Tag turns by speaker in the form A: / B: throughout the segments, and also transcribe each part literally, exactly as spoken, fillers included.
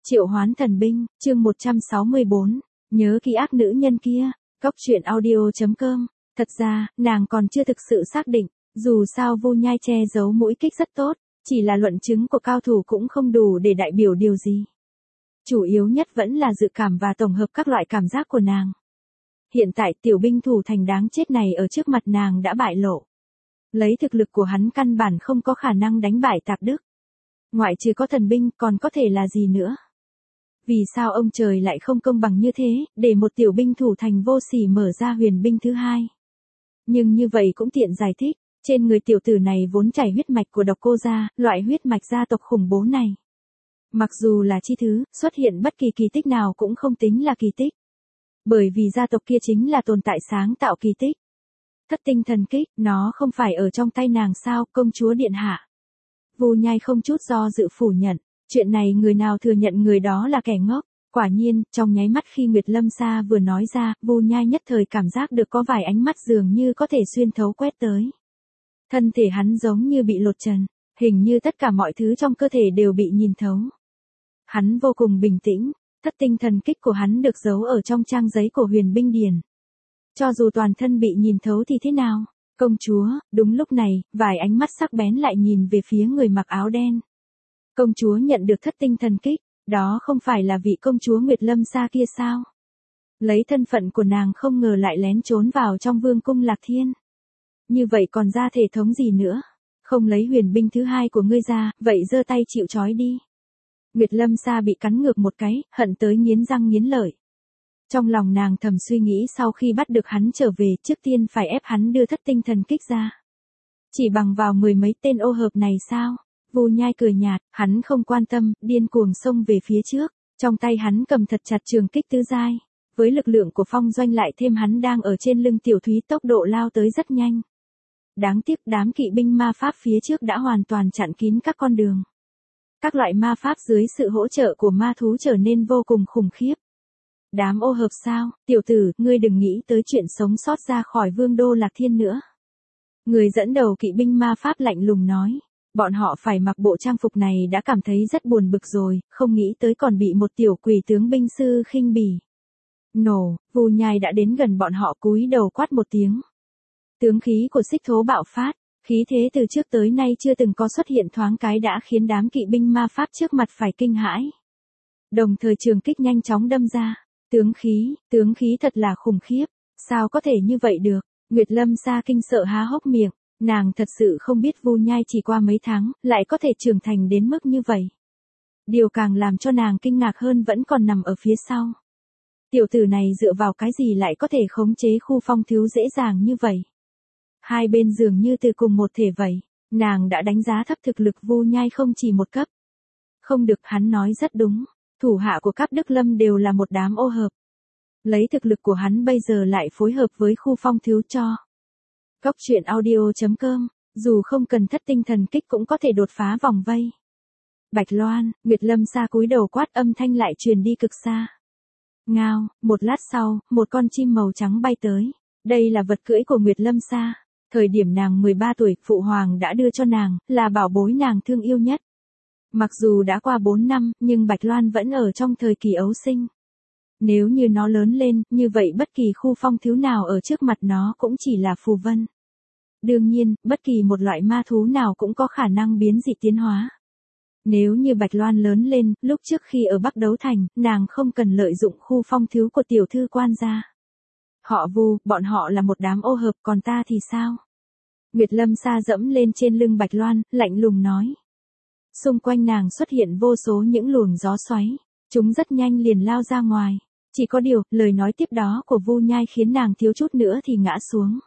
A: Triệu hoán thần binh, chương một trăm sáu mươi bốn, nhớ ký ác nữ nhân kia, cóc truyện audio chấm com. Thật ra, nàng còn chưa thực sự xác định, dù sao Vu Nhai che giấu mũi kích rất tốt, chỉ là luận chứng của cao thủ cũng không đủ để đại biểu điều gì. Chủ yếu nhất vẫn là dự cảm và tổng hợp các loại cảm giác của nàng. Hiện tại tiểu binh thủ thành đáng chết này ở trước mặt nàng đã bại lộ. Lấy thực lực của hắn căn bản không có khả năng đánh bại Tạp Đức. Ngoại trừ có thần binh còn có thể là gì nữa? Vì sao ông trời lại không công bằng như thế, để một tiểu binh thủ thành vô sỉ mở ra huyền binh thứ hai? Nhưng như vậy cũng tiện giải thích, trên người tiểu tử này vốn chảy huyết mạch của Độc Cô gia, loại huyết mạch gia tộc khủng bố này. Mặc dù là chi thứ, xuất hiện bất kỳ kỳ tích nào cũng không tính là kỳ tích. Bởi vì gia tộc kia chính là tồn tại sáng tạo kỳ tích. Thất tinh thần kích, nó không phải ở trong tay nàng sao, công chúa điện hạ. Vu Nhai không chút do dự phủ nhận, chuyện này người nào thừa nhận người đó là kẻ ngốc. Quả nhiên, trong nháy mắt khi Nguyệt Lâm Sa vừa nói ra, Vu Nhai nhất thời cảm giác được có vài ánh mắt dường như có thể xuyên thấu quét tới. Thân thể hắn giống như bị lột trần, hình như tất cả mọi thứ trong cơ thể đều bị nhìn thấu. Hắn vô cùng bình tĩnh, thất tinh thần kích của hắn được giấu ở trong trang giấy của Huyền Binh Điển. Cho dù toàn thân bị nhìn thấu thì thế nào? Công chúa, đúng lúc này, vài ánh mắt sắc bén lại nhìn về phía người mặc áo đen. Công chúa nhận được thất tinh thần kích, đó không phải là vị công chúa Nguyệt Lâm Sa kia sao? Lấy thân phận của nàng không ngờ lại lén trốn vào trong vương cung Lạc Thiên. Như vậy còn ra thể thống gì nữa? Không lấy huyền binh thứ hai của ngươi ra, vậy giơ tay chịu trói đi. Nguyệt Lâm Sa bị cắn ngược một cái, hận tới nghiến răng nghiến lợi. Trong lòng nàng thầm suy nghĩ sau khi bắt được hắn trở về, trước tiên phải ép hắn đưa thất tinh thần kích ra. Chỉ bằng vào mười mấy tên ô hợp này sao? Vu Nhai cười nhạt, hắn không quan tâm, điên cuồng xông về phía trước, trong tay hắn cầm thật chặt trường kích tứ giai. Với lực lượng của phong doanh lại thêm hắn đang ở trên lưng tiểu thúy, tốc độ lao tới rất nhanh. Đáng tiếc đám kỵ binh ma pháp phía trước đã hoàn toàn chặn kín các con đường. Các loại ma pháp dưới sự hỗ trợ của ma thú trở nên vô cùng khủng khiếp. Đám ô hợp sao, tiểu tử, ngươi đừng nghĩ tới chuyện sống sót ra khỏi vương đô Lạc Thiên nữa. Người dẫn đầu kỵ binh ma pháp lạnh lùng nói, bọn họ phải mặc bộ trang phục này đã cảm thấy rất buồn bực rồi, không nghĩ tới còn bị một tiểu quỷ tướng binh sư khinh bỉ. Nổ, Vu Nhai đã đến gần bọn họ cúi đầu quát một tiếng. Tướng khí của xích thố bạo phát, khí thế từ trước tới nay chưa từng có xuất hiện thoáng cái đã khiến đám kỵ binh ma pháp trước mặt phải kinh hãi. Đồng thời trường kích nhanh chóng đâm ra. Tướng khí, tướng khí thật là khủng khiếp, sao có thể như vậy được? Nguyệt Lâm Sa kinh sợ há hốc miệng, nàng thật sự không biết Vu Nhai chỉ qua mấy tháng, lại có thể trưởng thành đến mức như vậy. Điều càng làm cho nàng kinh ngạc hơn vẫn còn nằm ở phía sau. Tiểu tử này dựa vào cái gì lại có thể khống chế khu phong thiếu dễ dàng như vậy? Hai bên dường như từ cùng một thể vậy, nàng đã đánh giá thấp thực lực Vu Nhai không chỉ một cấp. Không được, hắn nói rất đúng. Thủ hạ của Cáp Đức Lâm đều là một đám ô hợp. Lấy thực lực của hắn bây giờ lại phối hợp với khu phong thiếu cho. Cóc truyện audio chấm com, dù không cần thất tinh thần kích cũng có thể đột phá vòng vây. Bạch Loan, Nguyệt Lâm Sa cúi đầu quát, âm thanh lại truyền đi cực xa. Ngao, một lát sau, một con chim màu trắng bay tới. Đây là vật cưỡi của Nguyệt Lâm Sa. Thời điểm nàng mười ba tuổi, Phụ Hoàng đã đưa cho nàng, là bảo bối nàng thương yêu nhất. Mặc dù đã qua bốn năm, nhưng Bạch Loan vẫn ở trong thời kỳ ấu sinh. Nếu như nó lớn lên, như vậy bất kỳ khu phong thiếu nào ở trước mặt nó cũng chỉ là phù vân. Đương nhiên, bất kỳ một loại ma thú nào cũng có khả năng biến dị tiến hóa. Nếu như Bạch Loan lớn lên, lúc trước khi ở Bắc Đấu Thành, nàng không cần lợi dụng khu phong thiếu của tiểu thư quan gia. Họ Vu, bọn họ là một đám ô hợp, còn ta thì sao? Nguyệt Lâm Sa dẫm lên trên lưng Bạch Loan, lạnh lùng nói. Xung quanh nàng xuất hiện vô số những luồng gió xoáy, chúng rất nhanh liền lao ra ngoài. Chỉ có điều, lời nói tiếp đó của Vu Nhai khiến nàng thiếu chút nữa thì ngã xuống.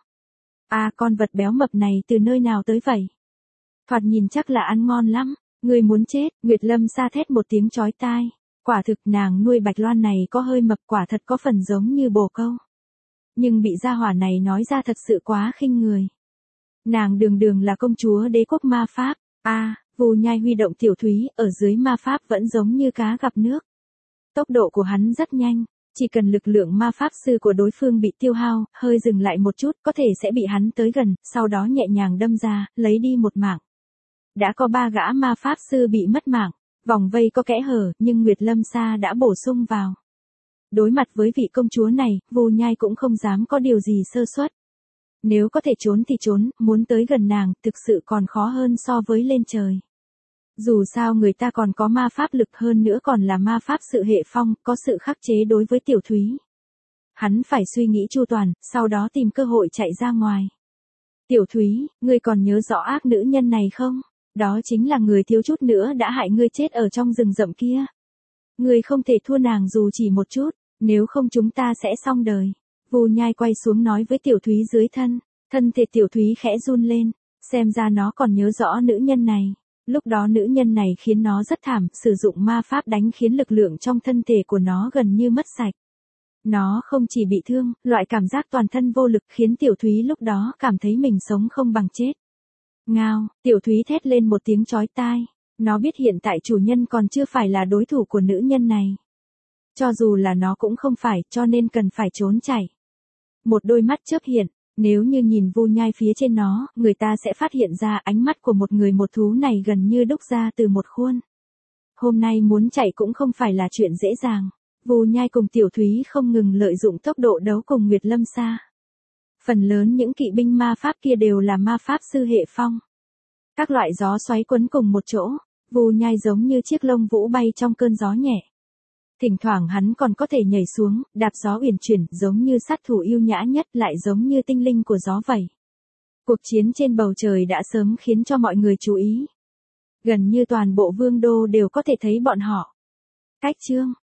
A: À, con vật béo mập này từ nơi nào tới vậy? Thoạt nhìn chắc là ăn ngon lắm, người muốn chết, Nguyệt Lâm Sa thét một tiếng chói tai. Quả thực nàng nuôi Bạch Loan này có hơi mập, quả thật có phần giống như bồ câu. Nhưng bị gia hỏa này nói ra thật sự quá khinh người. Nàng đường đường là công chúa đế quốc ma pháp, à... Vu Nhai huy động tiểu thúy, ở dưới ma pháp vẫn giống như cá gặp nước. Tốc độ của hắn rất nhanh, chỉ cần lực lượng ma pháp sư của đối phương bị tiêu hao, hơi dừng lại một chút, có thể sẽ bị hắn tới gần, sau đó nhẹ nhàng đâm ra, lấy đi một mạng. Đã có ba gã ma pháp sư bị mất mạng, Vòng vây có kẽ hở, nhưng Nguyệt Lâm Sa đã bổ sung vào. Đối mặt với vị công chúa này, Vu Nhai cũng không dám có điều gì sơ suất. Nếu có thể trốn thì trốn, muốn tới gần nàng, thực sự còn khó hơn so với lên trời. Dù sao người ta còn có ma pháp lực, hơn nữa còn là ma pháp sự hệ phong, có sự khắc chế đối với Tiểu Thúy. Hắn phải suy nghĩ chu toàn, sau đó tìm cơ hội chạy ra ngoài. Tiểu Thúy, ngươi còn nhớ rõ ác nữ nhân này không? Đó chính là người thiếu chút nữa đã hại ngươi chết ở trong rừng rậm kia. Ngươi không thể thua nàng dù chỉ một chút, nếu không chúng ta sẽ xong đời. Vu Nhai quay xuống nói với Tiểu Thúy dưới thân, thân thể Tiểu Thúy khẽ run lên, xem ra nó còn nhớ rõ nữ nhân này. Lúc đó nữ nhân này khiến nó rất thảm, sử dụng ma pháp đánh khiến lực lượng trong thân thể của nó gần như mất sạch. Nó không chỉ bị thương, loại cảm giác toàn thân vô lực khiến Tiểu Thúy lúc đó cảm thấy mình sống không bằng chết. Ngao, Tiểu Thúy thét lên một tiếng chói tai. Nó biết hiện tại chủ nhân còn chưa phải là đối thủ của nữ nhân này. Cho dù là nó cũng không phải, cho nên cần phải trốn chạy. Một đôi mắt chớp hiện, nếu như nhìn Vu Nhai phía trên nó, người ta sẽ phát hiện ra ánh mắt của một người một thú này gần như đúc ra từ một khuôn. Hôm nay muốn chạy cũng không phải là chuyện dễ dàng. Vu Nhai cùng Tiểu Thúy không ngừng lợi dụng tốc độ đấu cùng Nguyệt Lâm Sa. Phần lớn những kỵ binh ma pháp kia đều là ma pháp sư hệ phong. Các loại gió xoáy quấn cùng một chỗ, Vu Nhai giống như chiếc lông vũ bay trong cơn gió nhẹ. Thỉnh thoảng hắn còn có thể nhảy xuống, đạp gió uyển chuyển, giống như sát thủ yêu nhã nhất, lại giống như tinh linh của gió vậy. Cuộc chiến trên bầu trời đã sớm khiến cho mọi người chú ý. Gần như toàn bộ vương đô đều có thể thấy bọn họ. Cách chương